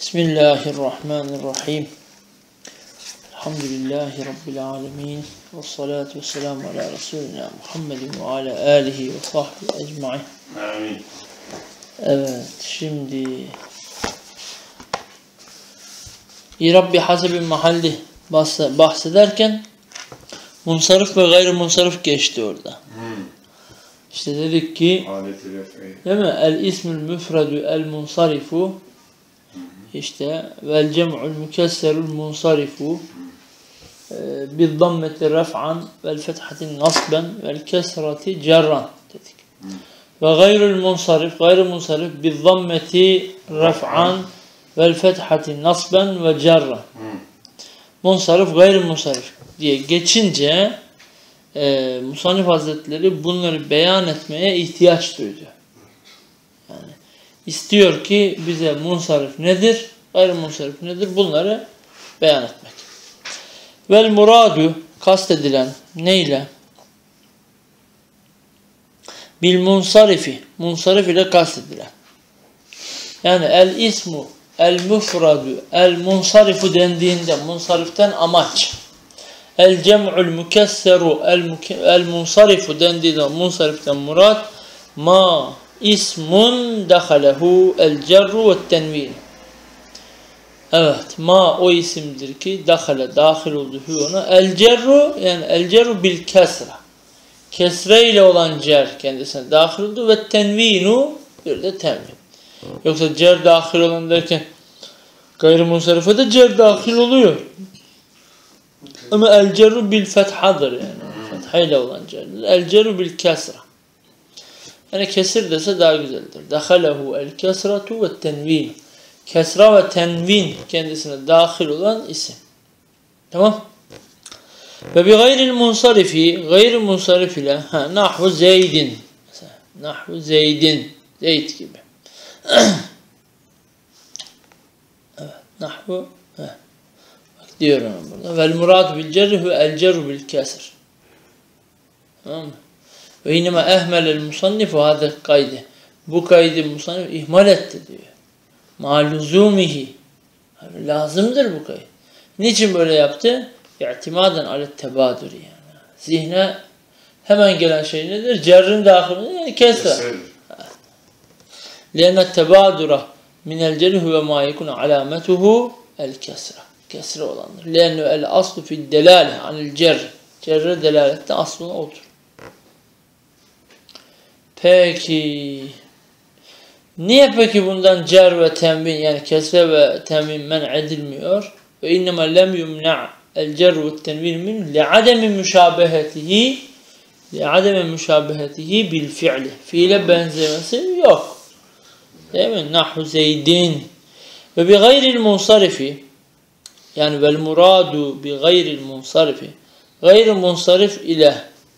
Bismillahirrahmanirrahim. Elhamdülillahi Rabbil alemin. Ve salatu ve selamu ala Resulina Muhammedin ve ala alihi ve sahbihi ecmain. Amin. Evet, şimdi İrab bi hasebi mahalli bahsederken munsarif ve gayrimunsarif geçti orada. İşte dedik ki değil mi? El ismül müfredü el munsarifu işte vel cem'ul mükesserul munsarifu bil dammeti ref'an vel fethati nasben vel kesrati cerran dedik. Ve gayrul munsarif gayrimunsarif bil dammeti ref'an vel fethati nasben ve cerran. Munsarif gayrimunsarif diye geçince Musannif Hazretleri bunları beyan etmeye ihtiyaç duydu. Yani istiyor ki bize munsarif nedir, gayrimunsarif nedir bunları beyan etmek. Vel muradu kastedilen neyle? Bil munsarifi, munsarif ile kastedilen. Yani el ismu, el müfradu, el munsarifu dendiğinde munsariften amaç. El cem'ul mükesseru el munsarifu dendiğinde munsariften murat ma ismun dahalehu el cerru ve tenvin. Evet, ma o isimdir ki dahale dahil oldu ona. El cerru yani el cerru bil kesra. Kesre ile olan cer kendisine dahil oldu ve tenvinu bir de tenvin. Yoksa cer dahil olan derken gayrimunsarife de cer dahil oluyor. Ama el cerru bil fethadır yani. Fethayla olan cerdir. El cerru bil kesra. Yani kesir dese daha güzeldir. Dahalehu el kesratu ve tenvin. Kesra ve tenvin kendisine dahil olan isim. Tamam. Ve bi gayril munsarifi, gayri munsarif ile nahvu zeydin. Mesela, nahvu zeydin. Zeyd gibi. Evet. Nahvu diyorum burada. Vel murad bil cerri ve el cerru bil kesr. Tamam mı? Ve inema ehmelel musannifu hâzâ kaydı. Bu kaydı musannif ihmal etti diyor. Ma'luzumihi. Lazımdır bu kayıt. Niçin böyle yaptı? İ'timaden alet tebadür yani. Zihne hemen gelen şey nedir? Cerrin dahilinde yani kesra. Lianne tebadura minel cerri huve ma yekun alametuhu el kesra. Kesre olandır. Lianne el aslu fid delale anil cerri. Cerre delalette aslına otur. Peki niye peki bundan cer ve tenvin yani kesre ve tenvin men edilmiyor? Ve innema lem yumna' el cer ve tenvin min li'ademi müşabehetihi bil fi'li. Fiile benzemesi yok. Değil mi? Nahvu zeydin. Ve bi gayril munsarifi yani vel muradu bi gayril munsarifi gayri munsarif ile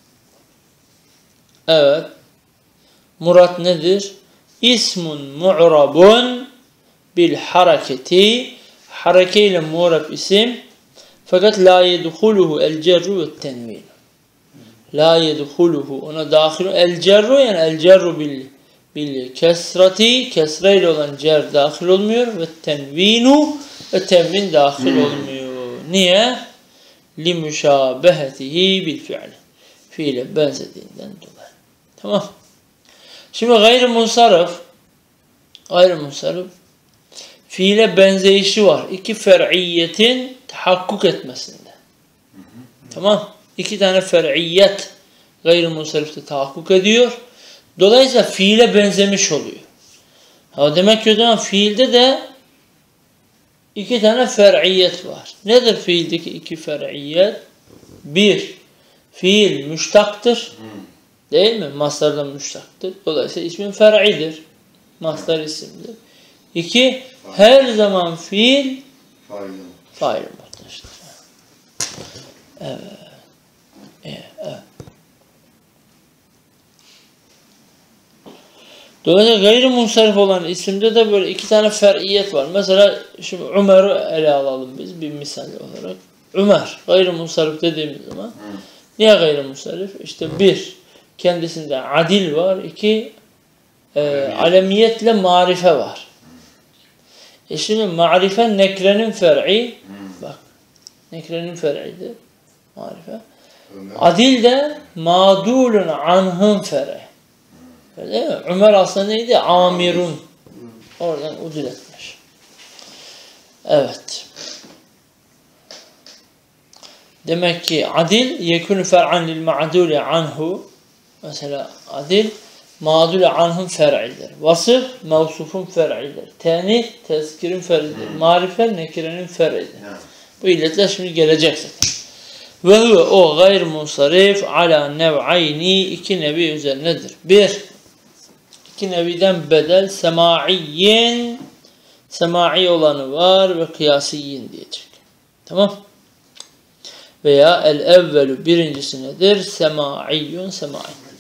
evet murat nedir? İsmun mu'rabun bil hareketi harekeyle mu'rab isim fakat la yedhuluhu el cerru ve tenvin. La yedhuluhu ona dahil el cerru yani el cerru bil kesrati kesreyle olan cer dahil olmuyor ve tenvinu ve tenvin dahil olmuyor. Niye? Li müşabehetihi bil fi'li. Fiile benzediğinden dolayı. Tamam. Şimdi gayrimunsarif fiile benzeyişi var. İki fer'iyetin tahakkuk etmesinde. Tamam. İki tane fer'iyet gayrimunsarifte tahakkuk ediyor. Dolayısıyla fiile benzemiş oluyor. Demek ki o zaman fiilde de iki tane fer'iyet var. Nedir fiildeki iki fer'iyet? Bir, fiil müştaktır. Değil mi? Mastardan müştaktır. Dolayısıyla ismin fer'idir. Mastar isimdir. İki, her zaman fiil fail muhtaçtır. Evet. Evet. Dolayısıyla gayrimunsarif olan isimde de böyle iki tane fer'iyet var. Mesela şimdi Ömer'i ele alalım biz bir misal olarak. Ömer gayrimunsarif dediğimiz zaman niye gayrimunsarif? İşte bir, kendisinde adil var. İki, alemiyetle marife var. Şimdi marife nekrenin fer'i. Bak. Nekrenin fer'idir. Marife. Adil de madulun anhın fer'i. Değil mi? Ömer aslında neydi? Amirun. Oradan udul etmiş. Evet. Demek ki adil yekunu fer'an lil ma'duli anhu. Mesela adil ma'duli anhun fer'idir. Vasıf mevsufun fer'idir. Tenis tezkirin fer'idir. Marife nekirenin fer'idir. Bu illetler şimdi gelecek zaten. Ve huve o gayr munsarif ala nev'ayni iki nevi üzerinedir. Bir, iki neviden bedel sema'iyyin, semai olanı var ve kıyasiyyin diyecek. Tamam. Veya el evvelü birincisi nedir? Sema'iyyun semai.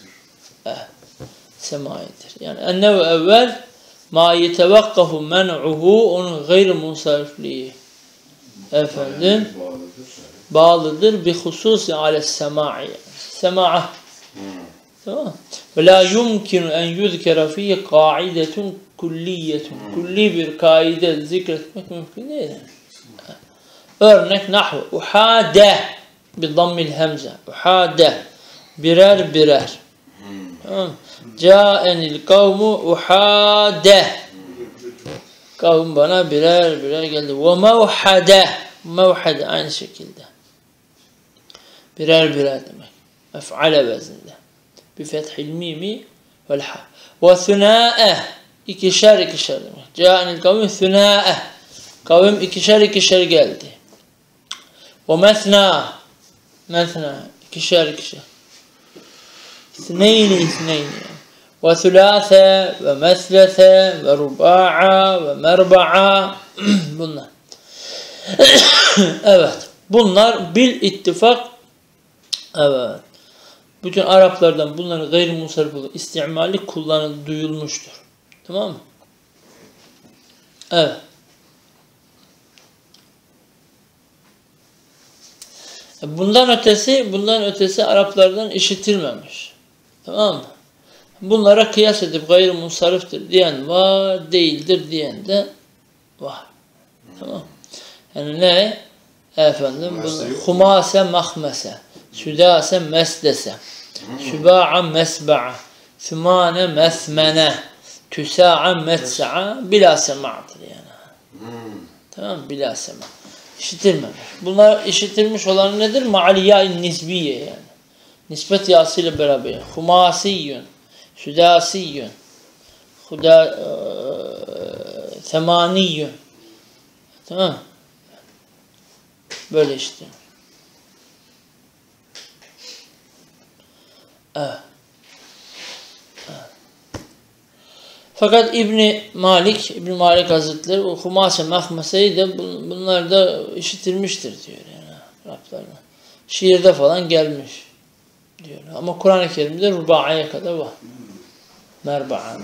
Semaidir. Yani ennev evvel ma yetevakkafu men'uhu onun gayr munsarifliği. Efendim bağlıdır bi hususi ale semai. Sema'a. Tamam. Ve la yumkinu en yuzkera fihi kaidetun kulliyetun. Kulli bir kaide zikretmek mümkün değil. Örnek nahvu. Uhade bi dammil hemze. Uhade. Birer birer. Tamam. Câenil kavmu uhade. Kavm bana birer birer geldi. Ve mevhade. Mevhade aynı şekilde. Birer birer demek. Mef'ale vezinde. Bi fethil mimi vel ha. Ve thunâe. İkişer ikişer demek. Câenil kavmi thunâe. Kavim ikişer ikişer geldi. Ve methna. Methna. İkişer ikişer. İsneyni isneyni. Ve thulâse ve meslese ve ruba'a ve merba'a. Bunlar. Evet. Bunlar bil ittifak. Evet. Bütün Araplardan bunların gayrimunsarif olarak istimali kullanıldı, duyulmuştur. Tamam mı? Evet. Bundan ötesi Araplardan işitilmemiş. Tamam mı? Bunlara kıyas edip gayrimunsariftir diyen var, değildir diyen de var. Tamam. Yani ne? Efendim, humase mahmese, südase meslese, süba'a mesba'a, sümane mesmene, tüsa'a metsa'a, bila sema'dır yani. Tamam, bila sema. İşitilmemiş. Bunlar işitilmiş olan nedir? Ma'aliyâ-i nisbiye yani. Nispet yasıyla beraber. Humasiyyun, südasiyyun, temaniyyun. Tamam. Böyle işte. Evet. Fakat İbn Malik Hazretleri o humase mahmeseyi de bunlar da işitilmiştir diyor yani Araplardan. Şiirde falan gelmiş diyor. Ama Kur'an-ı Kerim'de ruba'aya kadar var. Merba'a.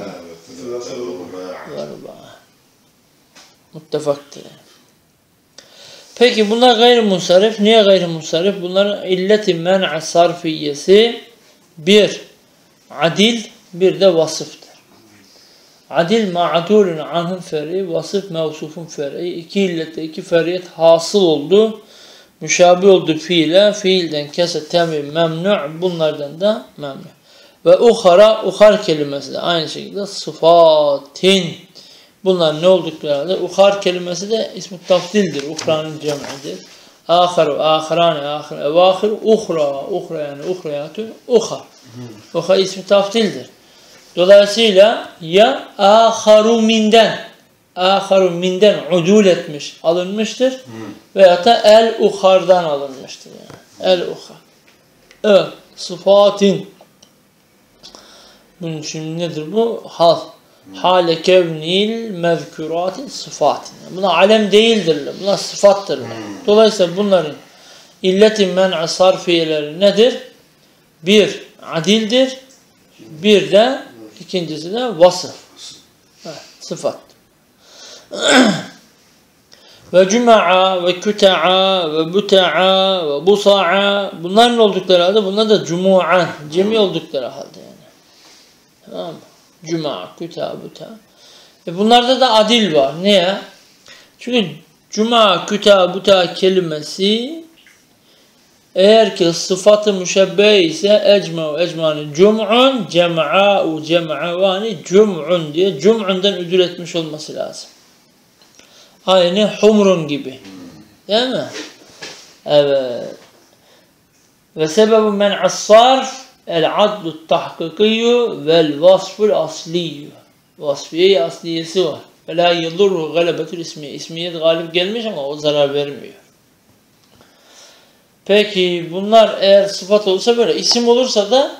Ruba'a. Muttafaktır yani. Peki bunlar gayrimunsarif. Niye gayrimunsarif? Bunların illeti men'a sarfiyesi bir adil, bir de vasıftır. Adil ma'dulun anhum fer'i, vasıf mevsufun fer'i. İki illette iki fer'iyet hasıl oldu. Müşabi oldu fiile. Fiilden kese temim memnu'. Bunlardan da memnu'. Ve uhar kelimesi de aynı şekilde sıfatin. Bunlar ne olduklarında uhar kelimesi de ismi tafdildir. Uhra'nın cem'idir. Aharu, ahirani, ahir, evahir, uhra yani uhrayatun, uhar. Uhar ismi tafdildir. Dolayısıyla ya aharu minden udul etmiş, alınmıştır. Veyahut da el-uhardan alınmıştır. Yani. El-uhar. Evet, sıfatin. Bunun şimdi nedir bu? Hal. Hale kevnil mezkuratin sıfatin. Buna alem değildirler. Buna sıfattırlar. Dolayısıyla bunların illetin men'a sarfiyeleri nedir? Bir, adildir. Bir de ikincisi de vasıf. Sıfat. Ve cuma'a ve küta'a ve buta'a ve busa'a bunların oldukları halde bunlar da cumu'an cemi oldukları halde yani. Tamam mı? Cuma, küta, buta. Bunlarda da adil var. Niye? Çünkü cuma, küta, buta kelimesi eğer ki sıfatı müşebbe ise ecma'u, ecma'ni cum'un, cem'a'u, cem'avani cum'un diye cum'undan ödül etmiş olması lazım. Aynı humrun gibi. Değil mi? Evet. Ve sebebu men'as sarf el-adlu tahkikiyyu vel vasful asliyyu. Vasfiye asliyesi var. Ve la yıldurru galebetül ismiye. İsmiyet galip gelmiş ama o zarar vermiyor. Peki bunlar eğer sıfat olursa böyle. İsim olursa da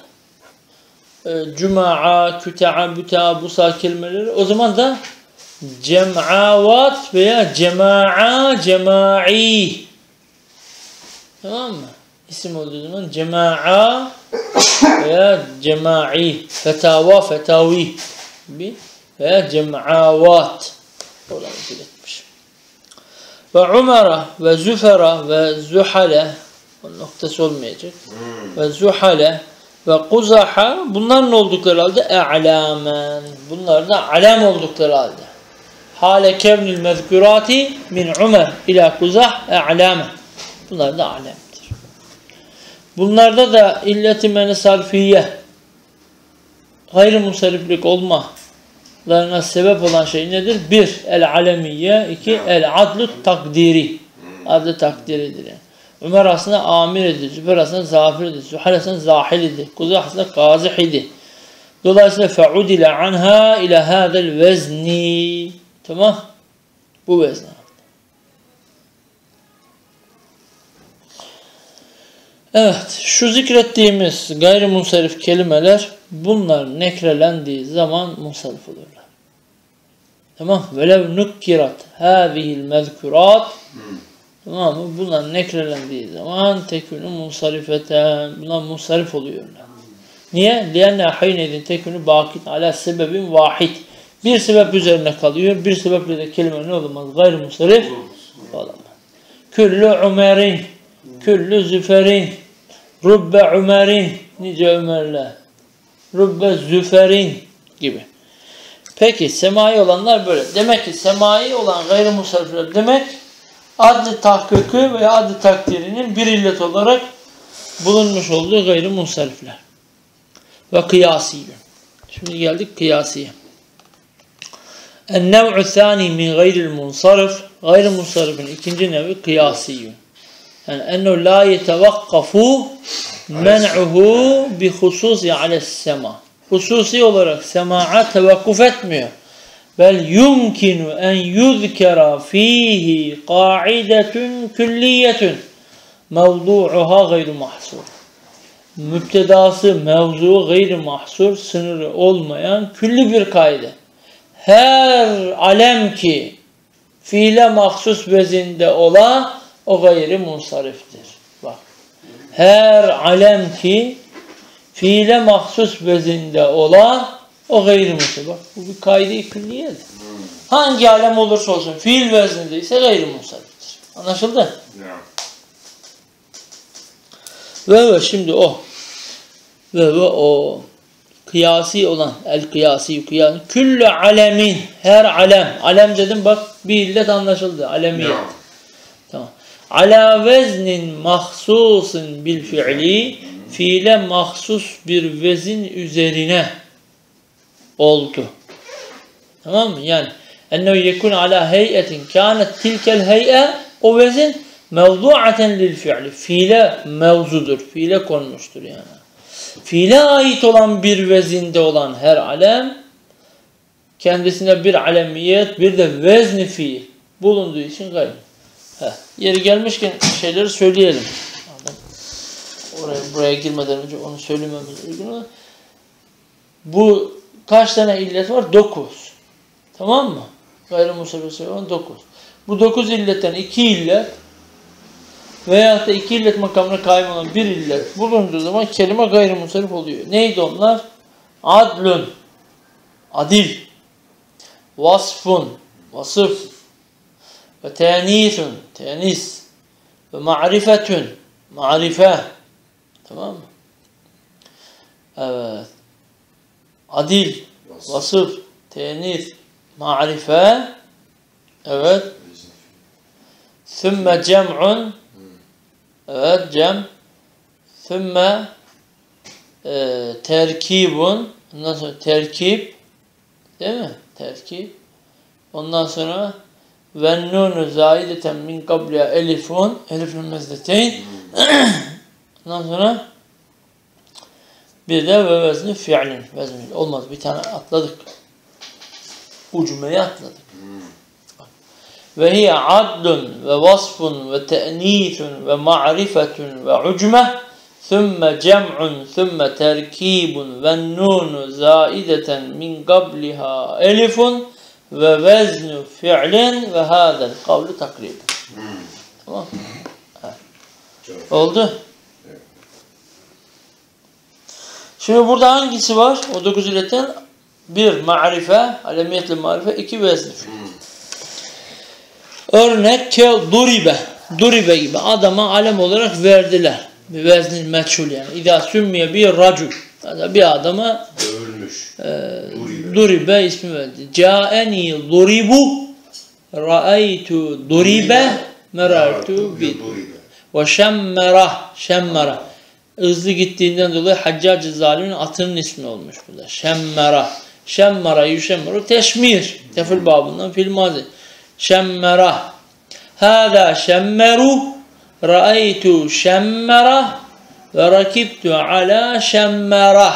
cuma'a, küta'a, büta'a, busa kelimeleri o zaman da cem'avat veya cema'a, cema'i. Tamam mı? İsim olduğu zaman cema'a veya cema'i, fetava, fetavi gibi veya cem'avat olarak belirtmiş. Ve Umara ve Züfera ve Zühale, onun noktası olmayacak. Ve Zühale ve Kuzaha, bunların oldukları halde e'lamen. Bunlar da alem oldukları halde. Hale kevnil mezkurati min Umar ila Kuzah e'lamen. Bunlar da alemdir. Bunlarda da illet-i menesarfiye, gayrimusarriflik olmalarına sebep olan şey nedir? 1. El-alemiye, 2. El-adlu takdiri. Adlı takdiridir. Yani. Ömer aslında amiridir, Züfer aslında zafiridir, Zühal aslında zahilidir, Kuzah aslında kazihidir. Dolayısıyla fe'udile anha ila hadel vezni. Tamam. Bu vezne. Evet. Şu zikrettiğimiz gayrimunsarif kelimeler bunlar nekrelendiği zaman munsarif olurlar. Tamam. Velev nukkirat hâzihil mezkurat. Tamam mı? Bunlar nekrelendiği zaman tekünü munsarifeten. Bunlar munsarif oluyorlar. Niye? لِيَنَّا حَيْنَيْدٍ tekünü bakit ala sebebin vahid. Bir sebep üzerine kalıyor. Bir sebeple de kelime ne olamaz? Gayrimunsarif olamaz. Küllü Ömer'in, küllü Züfer'in, rubbe Ömer'in, nice Ömer'le, rubbe Züfer'in gibi. Peki semai olanlar böyle. Demek ki semai olan gayrimunsarifler demek adlı tahkiki veya adlı takdirinin bir illet olarak bulunmuş olduğu gayrimunsarifler. Ve kıyasiyyün. Şimdi geldik kıyasiye. En-nev'u thani min gayril munsarif. Gayrimunsarifin ikinci nevi kıyasiyyün. Yani ennehu la yetevakkafu men'uhu bi hususi ale's-sema. Hususi olarak sema'a tevakkuf etmiyor. Bel yumkinu en yuzkera fihi qa'idetun külliyetun mevdu'uha gayru mahsur. Müptedası, mevzu gayri mahsur, sınırı olmayan külli bir kaide. Her alem ki fiile mahsus vezinde ola o gayri munsariftir. Bak. Her alem ki fiile mahsus vezinde ola o gayri munsarif. Bak bu bir kaide-i külliyedir. Hangi alem olursa olsun fiil vezninde ise gayri munsariftir. Anlaşıldı? Ve şimdi o. Ve o kıyasi olan el-kıyasi küllü alemin, her alem. Alem dedim bak bir illet anlaşıldı. Alemiyet. Tamam. Ala veznin mahsusun bil fiili, fiile mahsus bir vezin üzerine oldu. Tamam mı? Yani ennehu yekun ala heyetin kânet tilkel hey'e, o vezin mevdu'aten lil fiili. Fiile mevzudur. Fiile konmuştur yani. Fiile ait olan bir vezinde olan her alem kendisine bir alemiyet, bir de vezni fiil bulunduğu için gayri. Yeri gelmişken şeyleri söyleyelim. Buraya girmeden önce onu söylememiz uygun. Bu kaç tane illet var? 9. Tamam mı? Gayrimunsarif olan 9. Bu 9 illetten 2 illet veyahut da 2 illet makamına kaim olan bir illet bulunduğu zaman kelime gayrimunsarif oluyor. Neydi onlar? Adlun, adil, vasfun, vasıf, ve tenîsun, tenis, ve ma'rifetun, ma'rife. Tamam mı? Evet. Adil, vasıf, tenis, ma'rife, evet, Sümme cem'un. Evet, cem. Sümme terkibun. Ondan sonra terkib. Değil mi? Terkib. Ondan sonra ve nunu zaideten min kabliha elifun. Elifun mezdeteyn. Ondan sonra bir de ve vezni fi'lin. Vezni olmaz. Bir tane atladık. Bu cümleyi atladık. Ve hiye adlun ve vasfun ve te'nithun ve ma'rifetun ve ucme thumme cem'un thumme terkibun ve nunu zaideten min qabliha elifun ve veznu fi'lin ve hâzel kavlu takriben. Tamam. Oldu. Şimdi burada hangisi var? O 9 illetten bir marife, alemiyetli marife, 2 vezni. Örnek duribe. Duribe gibi adama alem olarak verdiler. Bir vezni meçhul yani. İzâ sümmiye bir racul. Bir adama dövülmüş. Duribe ismi verdi. Câeni duribu ra'aytu duribe merartu bi. Ve şemmera. Hızlı gittiğinden dolayı Haccacı Zalim'in atının ismi olmuş burada. Şemmera. Şemmera yüşemmeru teşmir. Tefil babından fil mazi. Şemmera. Hâdâ şemmeru. Ra'aytu şemmera. Ve rakibtu ala şemmera.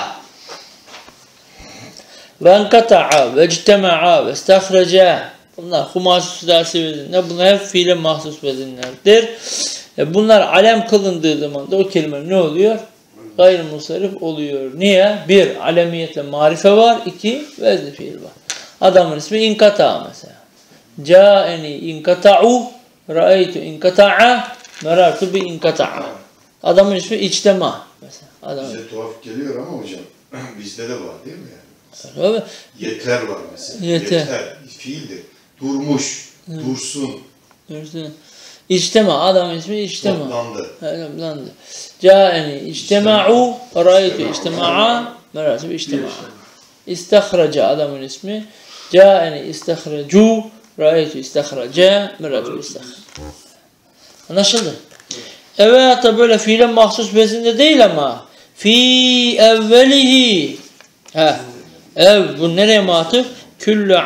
Ve enkata'a ve ictema'a ve istahreca. Bunlar humas-ı sülâsi vezinler. Bunlar hep fiile mahsus vezinlerdir. Bunlar alem kılındığı zaman da o kelime ne oluyor? Gayrimusarrif oluyor. Niye? Bir, alemiyetle marife var. 2, vezni fiil var. Adamın ismi inkata mesela. Câeni inkata'u ra'aytu inkata'a merartu bi inkata'a. Adamın ismi içtema mesela. Bize tuhaf geliyor ama hocam bizde de var değil mi yani? Evet. Yeter var mesela. Yeter. Fiildir. Durmuş. Dursun. Dursun. İçtema. Adamın ismi içtema. Toplandı. Câeni içtema'u ra'aytu içtema'a merartu bi içtema'a. İstahraca adamın ismi. Câeni istahracu ra'aytu istahraca merartu bi istahraca. Anlaşıldı? Evet da böyle fiile mahsus vezinde değil ama fi evvelihi bu nereye matuf? Küllü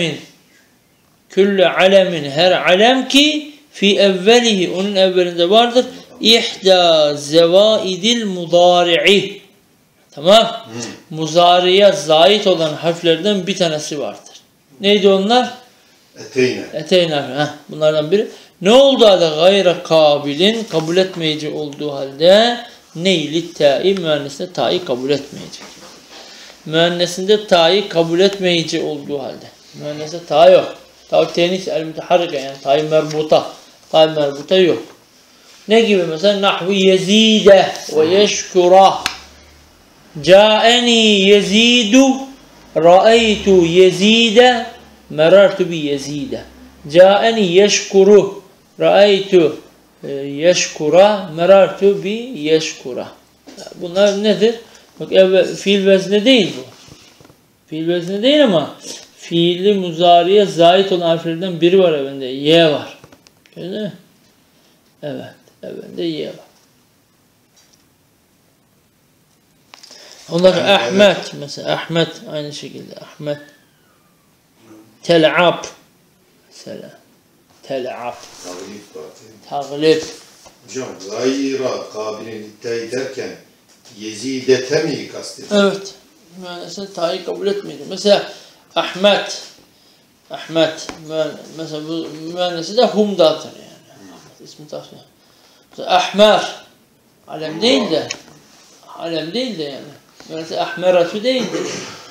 alemin her alem ki fi evvelihi onun evvelinde vardır. İhda zevaidil mudari'i. Tamam. Muzariye zait olan harflerden bir tanesi vardır. Neydi onlar? Eteyne. Bunlardan biri. Ne oldu halde gayre kabilin kabul etmeyici olduğu halde neyli ta'i müennesinde ta'i kabul etmeyecek. Müennesinde ta'i kabul etmeyici olduğu halde. Müennesinde ta yok. Ta tenis el müteharrike yani ta'i merbuta. Ta'i merbuta yok. Ne gibi mesela nahvu yezide ve yeşkura. Câeni yezidu ra'aytu yezide merartu bi yezide. Câeni yeşkuru ra'aytu yeşkura merartu bi yeşkura. Bunlar nedir? Bak fiil vezni değil bu. Fiil vezni değil ama fiili muzariye zait olan harflerden biri var evinde. Y var. Gördün mü? Evet. Evinde Y var. Onlar yani Ahmet mesela. Ahmet aynı şekilde. Ahmet. Tel'ab. Mesela. Tel'ab. Taglib. Hocam gayra kabilin iddia derken yezidete mi kastediyor? Evet. Mesela ta'i kabul etmedi. Mesela Ahmet. Mesela bu müennesi de humdadır yani. Ahmet ismi tasfiye. Mesela Ahmer. Alem değil de yani. Mesela Ahmeratu değil de.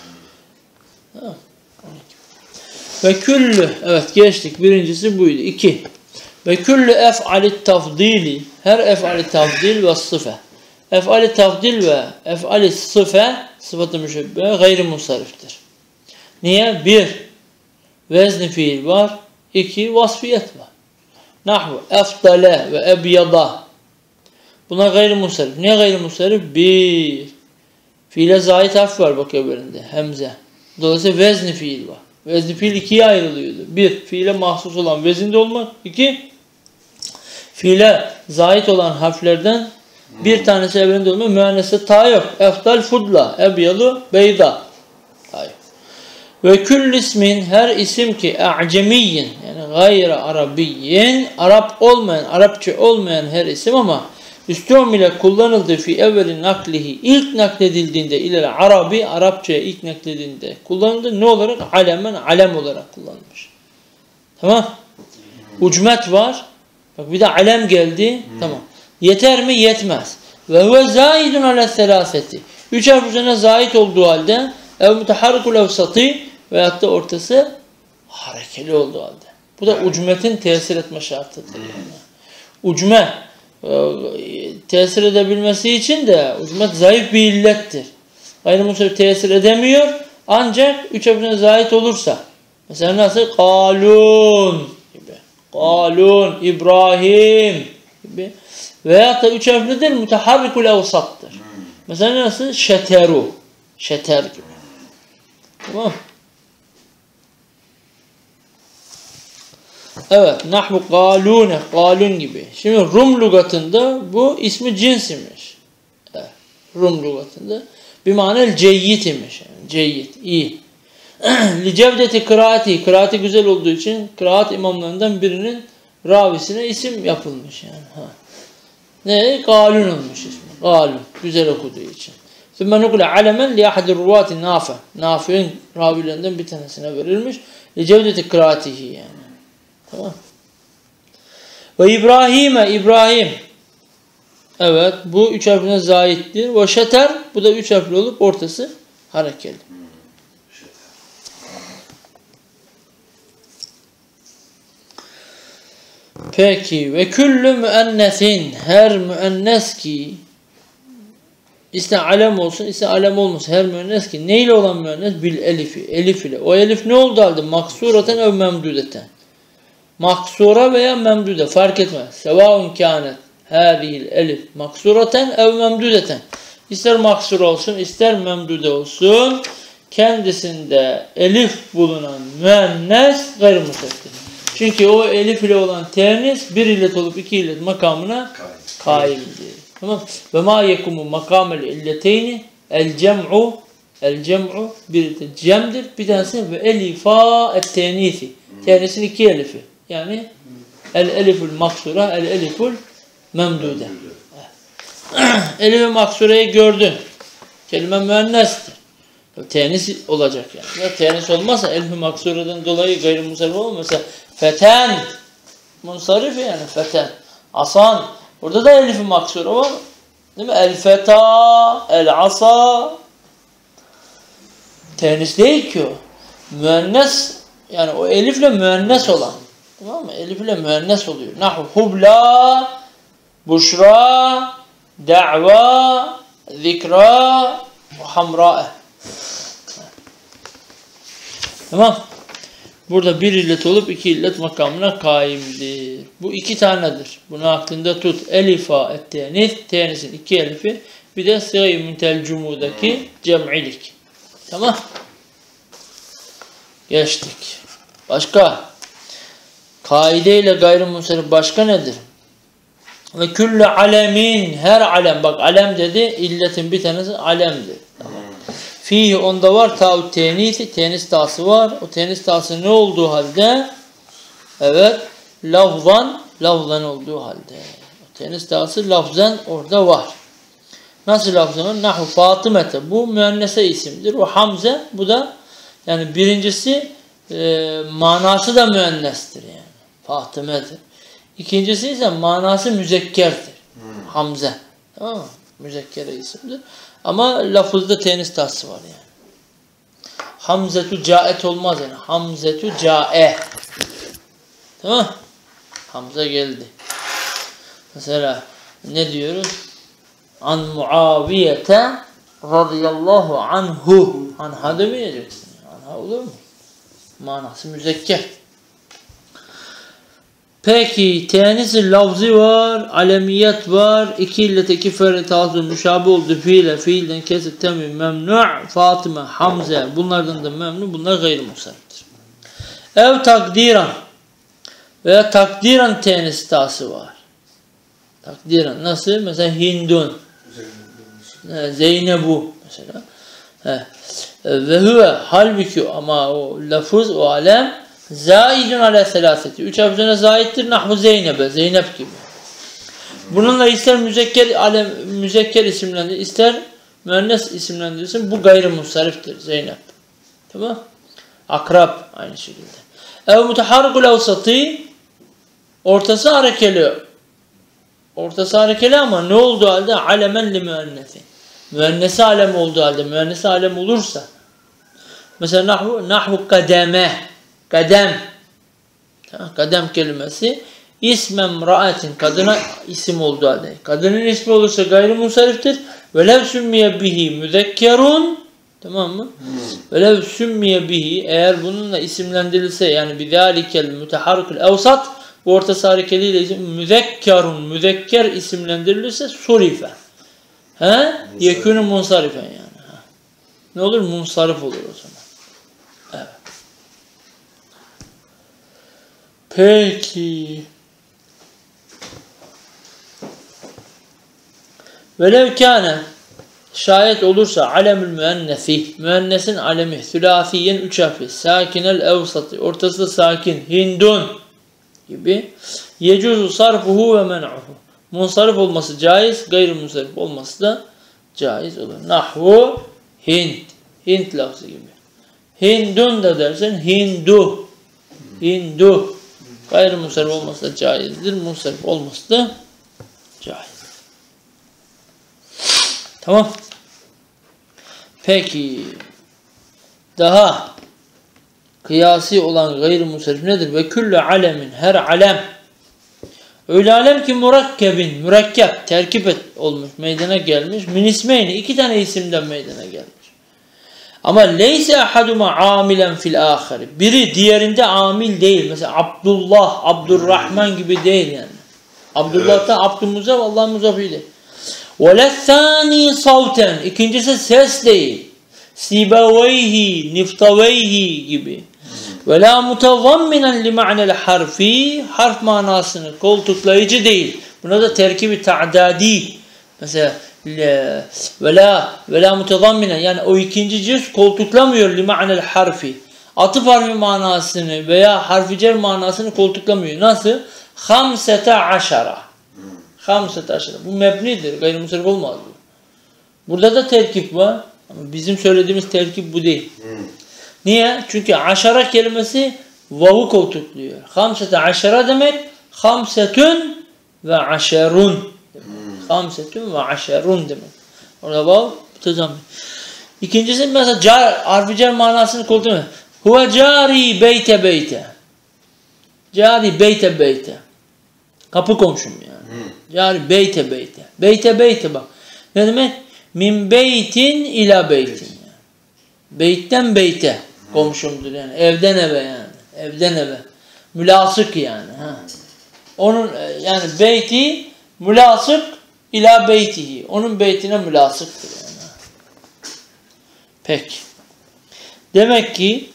Ve küllü, evet geçtik. Birincisi buydu. 2. Ve küllü ef'alit tafdili, her ef'alit tafdil ve sıfe. Ef'alit tafdil ve ef'alit sıfe, sıfatı müşebbehe gayrimusarriftir. Niye? 1. Vezni fiil var. 2. Vasfiyet var. Nahvu efdale ve ebyada. Buna gayrimusarrif. Niye gayrimusarrif? 1. Fiile zait harf var bak öbüründe. Hemze. Dolayısıyla vezni fiil var. Vezni fiil 2'ye ayrılıyordu. 1. Fiile mahsus olan vezinde olmak. 2. Fiile zait olan harflerden bir tanesi evreninde olmuyor. Müenneste ta yok. Efdal fudla, ebyalu beyda. Hayır. Ve küll ismin, her isim ki a'cemiyyin, yani gayre arabiyyin, Arap olmayan, Arapça olmayan her isim ama üstümile kullanıldı fi evveli naklihi, ilk nakledildiğinde ileri Arabi, Arapçaya ilk nakledildiğinde kullanıldı. Ne olarak? Alemen, alem olarak kullanılmış. Tamam. Ucmet var. Bak bir de alem geldi. Tamam. Yeter mi? Yetmez. Ve huve zaidun ala selaseti. Üç harf üzerine zait olduğu halde ev müteharrikul evsati veyahut da ortası harekeli olduğu halde. Bu da ucmetin tesir etme şartıdır. Yani. Ucme tesir edebilmesi için de ucmet zayıf bir illettir. Gayrimusarif tesir edemiyor ancak üç harf üzerine zait olursa. Mesela nasıl? Kalun gibi. Kalun, İbrahim gibi. Veyahut da üç harflidir, müteharrikul evsattır. Mesela nasıl? Şeteru. Şeter gibi. Tamam. Evet. Nahvu galune. Galun gibi. Şimdi Rum lügatında bu ismi cins imiş. Evet. Rum lügatında. Bir manel ceyyid imiş. Yani ceyyid. İyi. Licevdeti kıraati. Kıraati güzel olduğu için kıraat imamlarından birinin ravisine isim yapılmış yani. Ha. Ne? Galun olmuş ismi. Galun. Güzel okuduğu için. ثُمَّ نُقْلَ عَلَمًا لِيَحَدِ الرُّوَاتِ نَافَ. Nafi'nin ravilerinden bir tanesine verilmiş. Licevdeti kıraatihi yani. Tamam. Ve İbrahim'e, İbrahim. Evet. Bu üç harfine zaittir. Ve şeter. Bu da üç harfli olup ortası harekeli. Peki. Ve küllü müennesin. Her müennes ki İster alem olsun, ister alem olmasın. Her müennes ki. Neyle olan müennes? Bil elifi. Elif ile. O elif ne oldu halde? Maksuraten ev memdudeten. Maksura veya memdude. Fark etmez. Sevaun kânet. Hâzihil elif. Maksuraten ev memdudeten. İster maksura olsun, ister memdude olsun. Kendisinde elif bulunan müennes gayrimusakkin. Çünkü o elif ile olan tenis bir illet olup iki illet makamına kaimdir. Tamam. Ve ma yekumu makamel illeteyni el cem'u bir de cem'dir. Bir tanesi ve elifa et tenisi. Tenisin iki elifi. Yani el eliful maksura, el eliful memdude. Elif-i maksurayı gördün. Kelime müennestir. Tenis olacak yani. Ya tenis olmazsa elif-i maksuradan dolayı gayrimusarif olmaz. Mesela feten munsarif yani feten. Asan. Burada da elif-i maksura var. Değil mi? El-feta, el-asa. Tenis değil ki o. Müennes, yani o elifle müennes olan. Tamam mı? Elifle müennes oluyor. Nahu hubla, buşra, da'va, zikra, hamra'e. Tamam. Burada bir illet olup iki illet makamına kaimdir. Bu iki tanedir. Bunu aklında tut. Elifa et tenis. Tenisin iki elifi. Bir de sıgı-i müntel cumudaki cem'ilik. Tamam. Geçtik. Başka. Kaide ile gayrimusarif başka nedir? Ve küllü alemin. Her alem. Bak alem dedi. İlletin bir tanesi alemdir. Tamam. Fihi onda var ta'u tenisi, tenis tası var. O tenis tası ne olduğu halde? Evet, lafzan olduğu halde. O tenis tası lafzan orada var. Nasıl lafzan? Nahu Fatımete. Bu müennese isimdir. O Hamze, bu da yani birincisi manası da müennestir yani. Fatıme'dir. İkincisi ise manası müzekkerdir. Hamze. Tamam mı? Müzekkere isimdir. Ama lafızda tenis tası var yani. Hamzetu caet olmaz yani. Hamzetu cae. Tamam. Hamza geldi. Mesela ne diyoruz? An Muaviyete radıyallahu anhu. Anha demeyeceksin. Anha olur mu? Manası müzekker. Peki tenis-i lafzi var, alemiyet var, iki illet iki ferre tazı müşabe oldu fiilden kesit temim memnu' Fatıma, Hamze bunlardan da memnu, bunlar gayrimusariftir. Ev takdiran veya takdiran tenis tası var. Takdiren. Nasıl? Mesela Hindun. Zeynebu mesela. Ve huve halbuki ama o lafız, o alem zaidun ala selaseti. 3 harf üzerine zaittir. Nahvu Zeynep'e. Zeynep gibi. Bununla ister müzekker isimlendirir, ister müennes isimlendirirsin. Bu gayrimunsariftir. Zeynep. Tamam. Akrab aynı şekilde. Ev mutaharrikul evsati, ortası harekeli. Ortası harekeli ama ne olduğu halde alemen li müennesi. Müennesi alem olduğu halde, müennesi alem olursa. Mesela nahvu kademe. Kadem. Kadem kelimesi ismem ra'atin, kadına isim olduğu halde. Kadının ismi olursa gayrimunsariftir. Velev sümmiye bihi müzekkerun, tamam mı? Velev sümmiye bihi, eğer bununla isimlendirilse, yani bidâlikel müteharrikul evsat, bu ortası harekeliyle isim müzekkerun, müzekker isimlendirilirse surife. Yekûnü munsarifen yani. Ne olur? Munsarif olur o zaman. Evet. Peki. Velev kâne, şayet olursa alemül müennesi, müennesin alemi sülâfiyen 3 harfli, sakinel evsatı, ortası da sakin, hindun gibi, yecuzu sarfuhu ve men'uhu, munsarif olması caiz, gayrimunsarif olması da caiz olur. Nahvu Hind, Hint lafzı gibi. Hindun da dersen hindu, hindu, gayrimunsarif olması da caizdir, munsarif olması da caiz. Tamam. Peki. Daha kıyasi olan gayrimunsarif nedir? Ve küllü alemin, her alem. Öyle alem ki murakkebin, mürekkep, terkip olmuş, meydana gelmiş. Min ismeyni, 2 tane isimden meydana gelmiş. Ama leyse ahaduma amilen fil ahiri. Biri diğerinde amil değil. Mesela Abdullah, Abdurrahman gibi değil yani. Abdullah'tan Abdülmuzaf, Allah'ın muzafiydi. وَلَثَّانِي savten, ikincisi ses değil. Sibaveyhi, niftaveyhi gibi. وَلَا مُتَضَمِّنًا لِمَعْنَ الْحَرْفِ, harf manasını koltuklayıcı değil. Buna da terkibi ta'dadi. Mesela وَلَا مُتَضَمِّنًا, yani o ikinci cins koltuklamıyor لِمَعْنَ الْحَرْفِ. Atıf harfi manasını veya harfi cer manasını koltuklamıyor. Nasıl? 15. Bu mebnidir. Gayrimunsarif olmaz bu. Burada da terkip var. Ama bizim söylediğimiz terkip bu değil. Niye? Çünkü aşara kelimesi vavu koltukluyor. 15 demek hamsetün ve aşerun. 15 ve aşerun demek. Orada vav tezammen. İkincisi mesela harfi cer manasını koltukluyor. Huve cari beyte beyte. Cari beyte beyte. Kapı komşum yani. Yani beyte beyte. Beyte beyte bak. Ne demek? Min beytin ila beytin. Yani. Beytten beyte komşumdur yani. Evden eve yani. Evden eve. Mülasık yani. Onun yani beyti mülasık ila beytihi. Onun beytine mülasıktır yani. Peki. Demek ki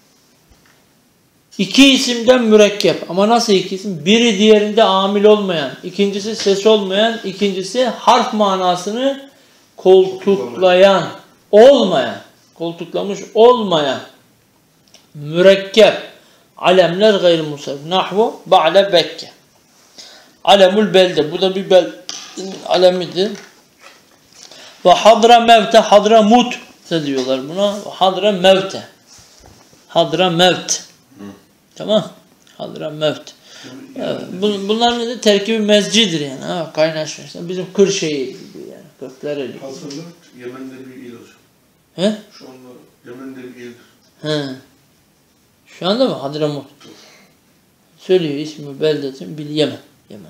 2 isimden mürekkep. Ama nasıl 2 isim? Biri diğerinde amil olmayan, ikincisi ses olmayan, ikincisi harf manasını koltuklayan, koltuklamış olmayan mürekkep alemler gayrimunsarif. Nahvu ba'le bekke. Alemul belde. Bu da bir alemidir. Ve hadra mevte, hadra mut diyorlar buna. Hadra mevte. Hadra mevt. Tamam. Hadra mevt. Evet. Bunların da terkibi mezcidir yani. Kaynaşma. Bizim Kırşehir gibi yani. Kırklareli. Hazırlık Yemen'de bir il hocam. He? Şu anda Yemen'de bir ildir. He. Şu anda mı? Hadramut. Söylüyor ismi beldetin bil Yemen. Yemen.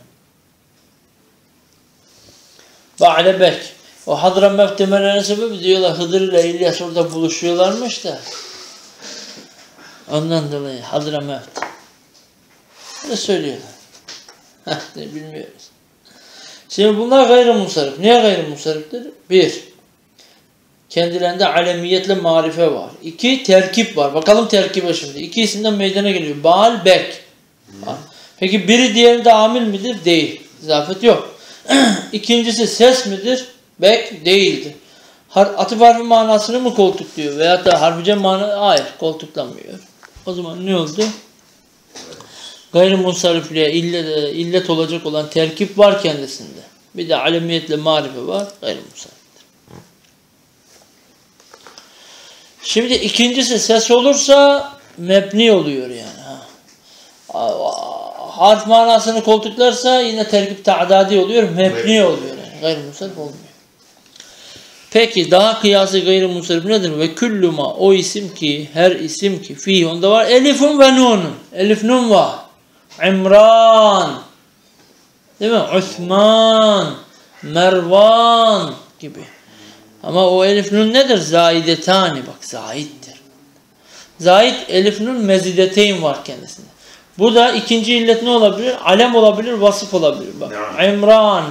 Ba'le bek. O Hadramevt demelerine sebebi diyorlar Hıdır ile İlyas orada buluşuyorlarmış da. Ondan dolayı Hadramevt. Ne söylüyorlar? Bilmiyoruz. Şimdi bunlar gayrimunsarif. Niye gayrimunsariftir? 1. Kendilerinde alemiyetle marife var. 2. Terkip var. Bakalım terkibe şimdi. 2 isimden meydana geliyor. Baal, bek. Peki biri diğerinde amil midir? Değil. İzafet yok. İkincisi ses midir? Bek değildir. Atıf harfi manasını mı koltukluyor? Veyahut da harfice mana, hayır, koltuklamıyor. O zaman ne oldu? Gayrimunsarifliğe illet olacak olan terkip var kendisinde. Bir de alemiyetle marife var. Gayrimunsariftir. Şimdi ikincisi ses olursa mebni oluyor yani. Harf manasını koltuklarsa yine terkip ta'dadi oluyor. Mebni oluyor yani. Gayrimunsarif olmuyor. Peki daha kıyası gayrimunsarif nedir? Ve küllüma o isim ki, her isim ki fihi onda var elifun ve nunun. Elif nun var. İmran, değil mi? Osman, Mervan gibi. Ama o elif nun nedir? Zaidetani, bak zaittir. Zait elif nun mezideteyn var kendisinde. Bu da ikinci illet ne olabilir? Alem olabilir, vasıf olabilir. Bak. İmran,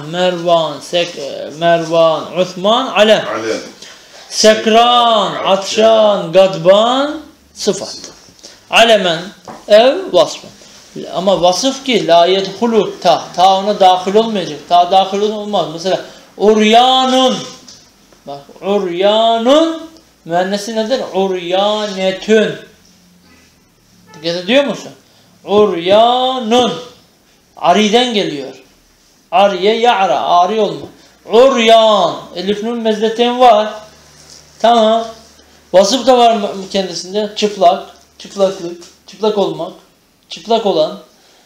Mervan, Osman, alem. Sekran, atşan, gadban, sıfat. Alemen, ev, vasfın. Ama vasıf ki la yedhulu ta. Ta ona dahil olmayacak. Ta dahil olmaz. Mesela uryanun. Bak uryanun müennesi nedir? Uryanetün. Dikkat ediyor musun? Uryanun. Ari'den geliyor. Ariye ya'ra. Ari olma. Uryan. Elif nun mezdeten var. Tamam. Vasıf da var kendisinde. Çıplak. Çıplaklık. Çıplak olmak. Çıplak olan.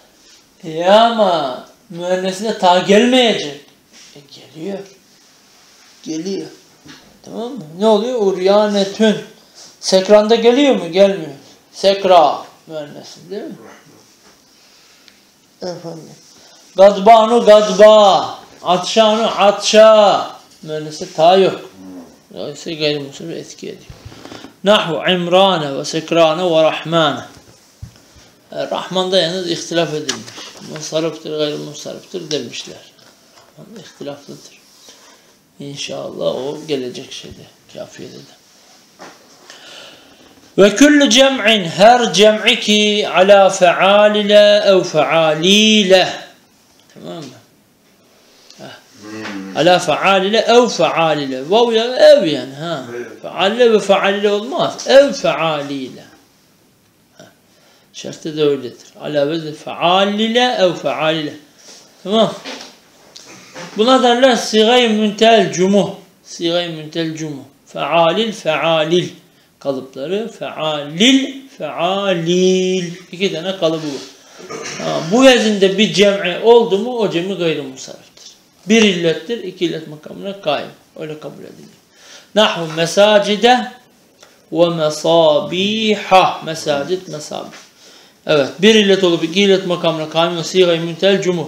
Ama müennesine ta gelmeyecek. Geliyor. Geliyor. Tamam mı? Ne oluyor? Uryanetün. Sekranda geliyor mu? Gelmiyor. Sekra müennesi değil mi? Efendim. Gadbanu gadba. Atşanu atşa. Müennesi ta yok. Dolayısıyla gayrimunsarif etki ediyor. Nahu İmrane ve Sekrane ve Rahmane. Rahman'da yalnız ihtilaf edilmiş. Munsariftir, gayrimunsariftir demişler. Rahman ihtilaflıdır. İnşallah o gelecek şeyde. Kafiyede de. Ve küllü cem'in her cem'i ki ala fealile ev fealile. Tamam mı? Ala fealile ev fealile. Vav ya ev yani. Fealile ve fealile olmaz. Ev fealile. Şartı da öyledir. Ala vezne fealile ev fealile. Tamam. Buna derler sigay müntel cumuh. Sigay müntel cumuh. Fealil fealil kalıpları. Fealil fealil. İki tane kalıbı var. Bu vezinde bir cem'i oldu mu o cem'i gayrimunsariftir. Bir illettir. İki illet makamına kaim. Öyle kabul edilir. Nahu mesacide ve mesabiha. Mesacid, mesabih. Evet. Bir illet olup iki illet makamına kaim ve sigay müntel cumuh.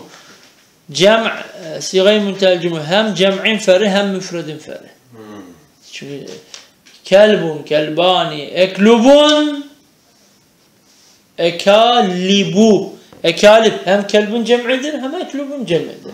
Sigay müntel cumuh hem cem'in feri hem müfredin feri. Çünkü kelbun, kelbani, eklubun, ekalibu. Ekalib hem kelbun cem'idir hem eklubun cem'idir.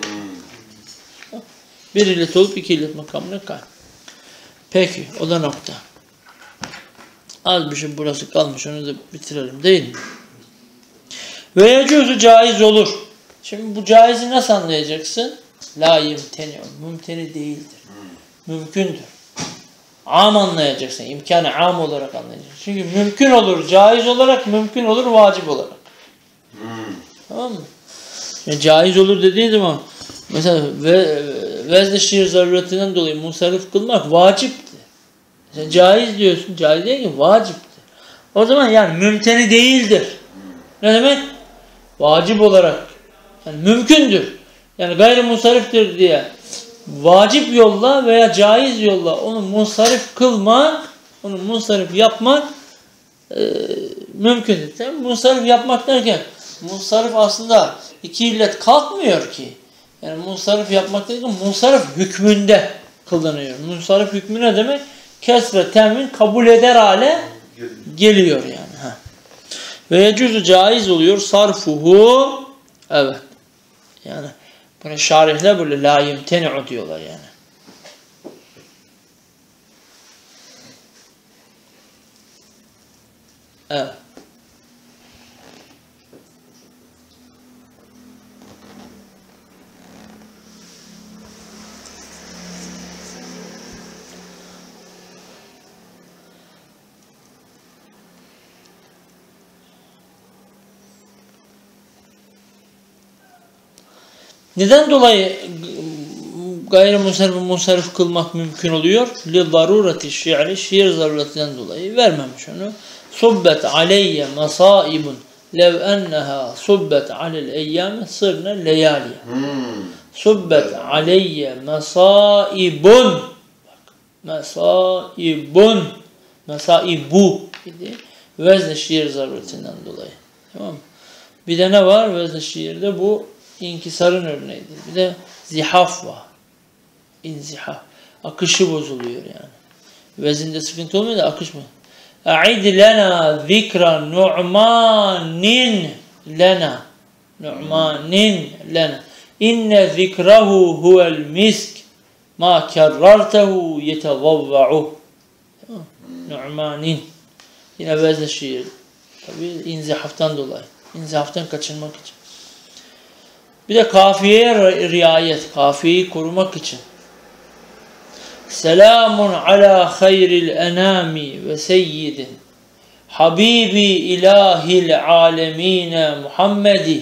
Bir illet olup iki illet makamına kaim. Peki o da nokta. Az bir şey burası kalmış onu da bitirelim değil mi? Ve yecuzu caiz olur. Şimdi bu caizi nasıl anlayacaksın? La yemteni. Mümteni değildir. Mümkündür. Am anlayacaksın. İmkanı am olarak anlayacaksın. Çünkü mümkün olur. Caiz olarak mümkün olur. Vacip olarak. Tamam mı? Yani caiz olur dediğin zaman mesela vezne şiir zaruretinden dolayı munsarif kılmak vacipti. Sen caiz diyorsun. Caiz değil ki vacipti. O zaman yani mümteni değildir. Ne demek? Vacip olarak. Yani mümkündür. Yani gayrimunsariftir diye vacip yolla veya caiz yolla onu munsarif kılmak, onu munsarif yapmak mümkündür. Değil mi? Munsarif yapmak derken munsarif aslında iki illet kalkmıyor ki. Yani munsarif yapmak derken munsarif hükmünde kılınıyor. Munsarif hükmü ne demek? Kesre temin kabul eder hale geliyor yani. Ve yecuzu caiz oluyor sarfuhu. Evet. Yani bunu şarihler böyle la yemteni'u diyorlar yani. Evet. Neden dolayı gayrimunsarifı munsarif kılmak mümkün oluyor? Li-zarurati şiiri, şiir zaruretinden dolayı vermemiş onu. Subbet aleyye masaibun lev enneha subbet alel eyyâme sırne leyâliye. Subbet aleyye masaibun. Masaibun. Masaibu idi. Vezne şiir zaruretinden dolayı. Tamam mı? Bir de ne var? Vezne şiirde bu inkisarın örneğidir. Bir de zihaf var. İnzihaf. Akışı bozuluyor yani. Vezinde sıkıntı olmuyor da akış mı? A'id lena zikra nu'manin lena. Nu'manin lena. İnne zikrahu huvel misk. Ma kerrartehu yetevavva'u. Nu'manin. Yine vezne şiir. Tabi inzihaftan dolayı. İnzihaftan kaçınmak için. Bir de kafiyeye riayet. Kafiyeyi korumak için. Selamun ala hayril enami ve seyyidin. Habibi ilahil alemine Muhammedi.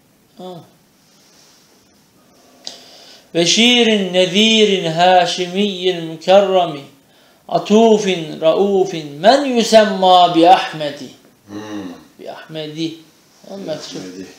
Beşirin nezirin haşimiyyin mükerremi. Atufin raufin men yusemma bi Ahmedi. Bi Ahmedi. Evet.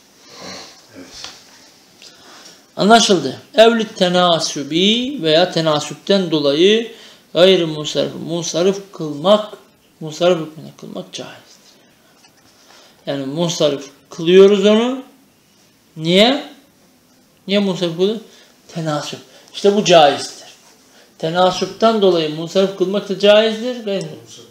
Anlaşıldı. Evlit tenasubi veya tenasüpten dolayı munsarif kılmak, munsarif hükmüne kılmak caizdir. Yani munsarif kılıyoruz onu. Niye? Niye munsarif kılıyoruz? Tenasüp. İşte bu caizdir. Tenasüpten dolayı munsarif kılmak da caizdir.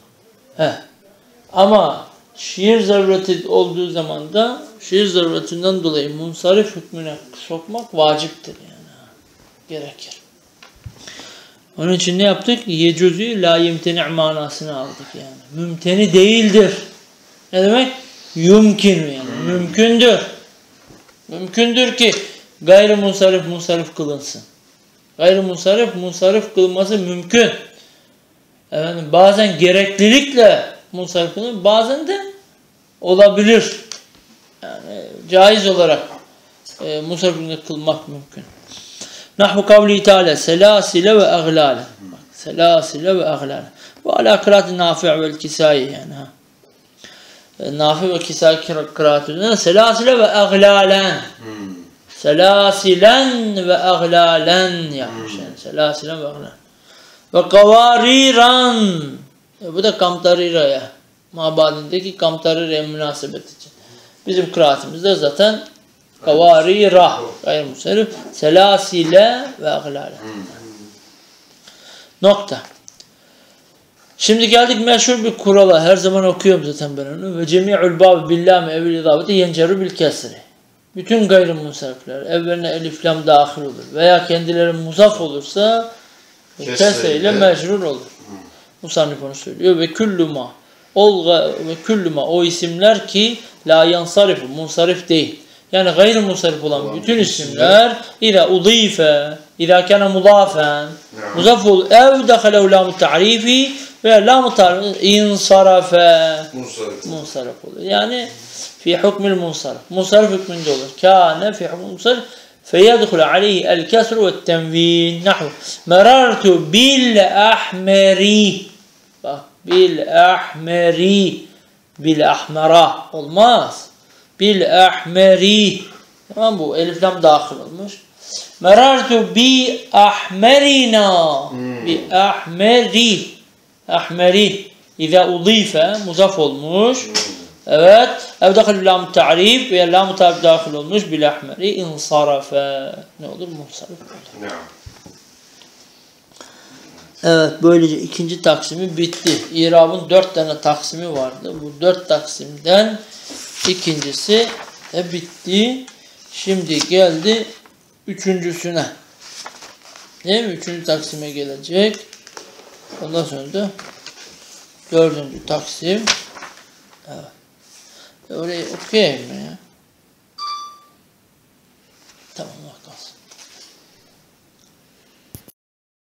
Ama şiir zarureti olduğu zaman da şiir zaruretinden dolayı munsarif hükmüne sokmak vaciptir yani. Gerekir. Onun için ne yaptık? Yecüzü la yemteni' manasını aldık yani. Mümteni değildir. Ne demek? Yumkin yani. Mümkündür. Mümkündür ki gayrimunsarif munsarif kılınsın. Gayrimunsarif munsarif kılınması mümkün. Efendim, bazen gereklilikle munsarif kılınır, bazen de olabilir. Yani caiz olarak munsarif kılmak mümkün. Nahvu kavli teala selasile ve aglale. Selasile ve aglale. Bu ala kıraat-ı Nafi' vel Kisai yani. Nafi ve Kisai kıraatı. Selasile ve aglalen. Selasilen ve aglalen yapmış yani. Selasilen ve aglalen. Ve kavariran. Bu da kamtariraya. Mabadindeki kamtariraya münasebet için. Bizim kıraatimizde zaten kavarira. Gayrimunsarif. Selasile ve aglale. Nokta. Şimdi geldik meşhur bir kurala. Her zaman okuyorum zaten ben onu. Ve cemi'ül bâb billâmi evvel idâbeti yenceru bil kesri. Bütün gayrimunsarifler evveline elif lam dahil olur. Veya kendileri muzaf olursa kesreyle mecrur olur. Musannif onu söylüyor. Ve küllüma o isimler ki la yansarifu munsarif değil. Yani gayrimunsarif olan bütün isimler ila udife, ila kana mudafen, muzaf ol ev dehalehu lam-ı ta'rifi ve lam-ı ta'rifi insarafe munsarif olur. Yani fi hukmil munsarif. Munsarif hükmünde olur. Kâne fi hukmil munsarif feyedhul aleyhi el-kesru ve tenvin. Nahvu. Merartu bil ahmeri. Bak. Bil ahmeri. Bil ahmera. Olmaz. Bil ahmeri. Tamam bu. Elif lam dahil olmuş. Merartu bi ahmerina. Bi ahmeri. Ahmeri. İza udife. Muzaf olmuş. Evet. Ev dahil lam ta'rif veya lam ta'rif dahil olmuş bil ahmeri insarafe. Ne olur? Munsarif olur. Evet. Böylece ikinci taksimi bitti. İrabın 4 tane taksimi vardı. Bu 4 taksimden ikincisi de bitti. Şimdi geldi üçüncüsüne. Değil mi? Üçüncü taksime gelecek. Ondan sonra da 4. taksim. Evet. Orayı okuyayım mı ya? Tamam, kalsın.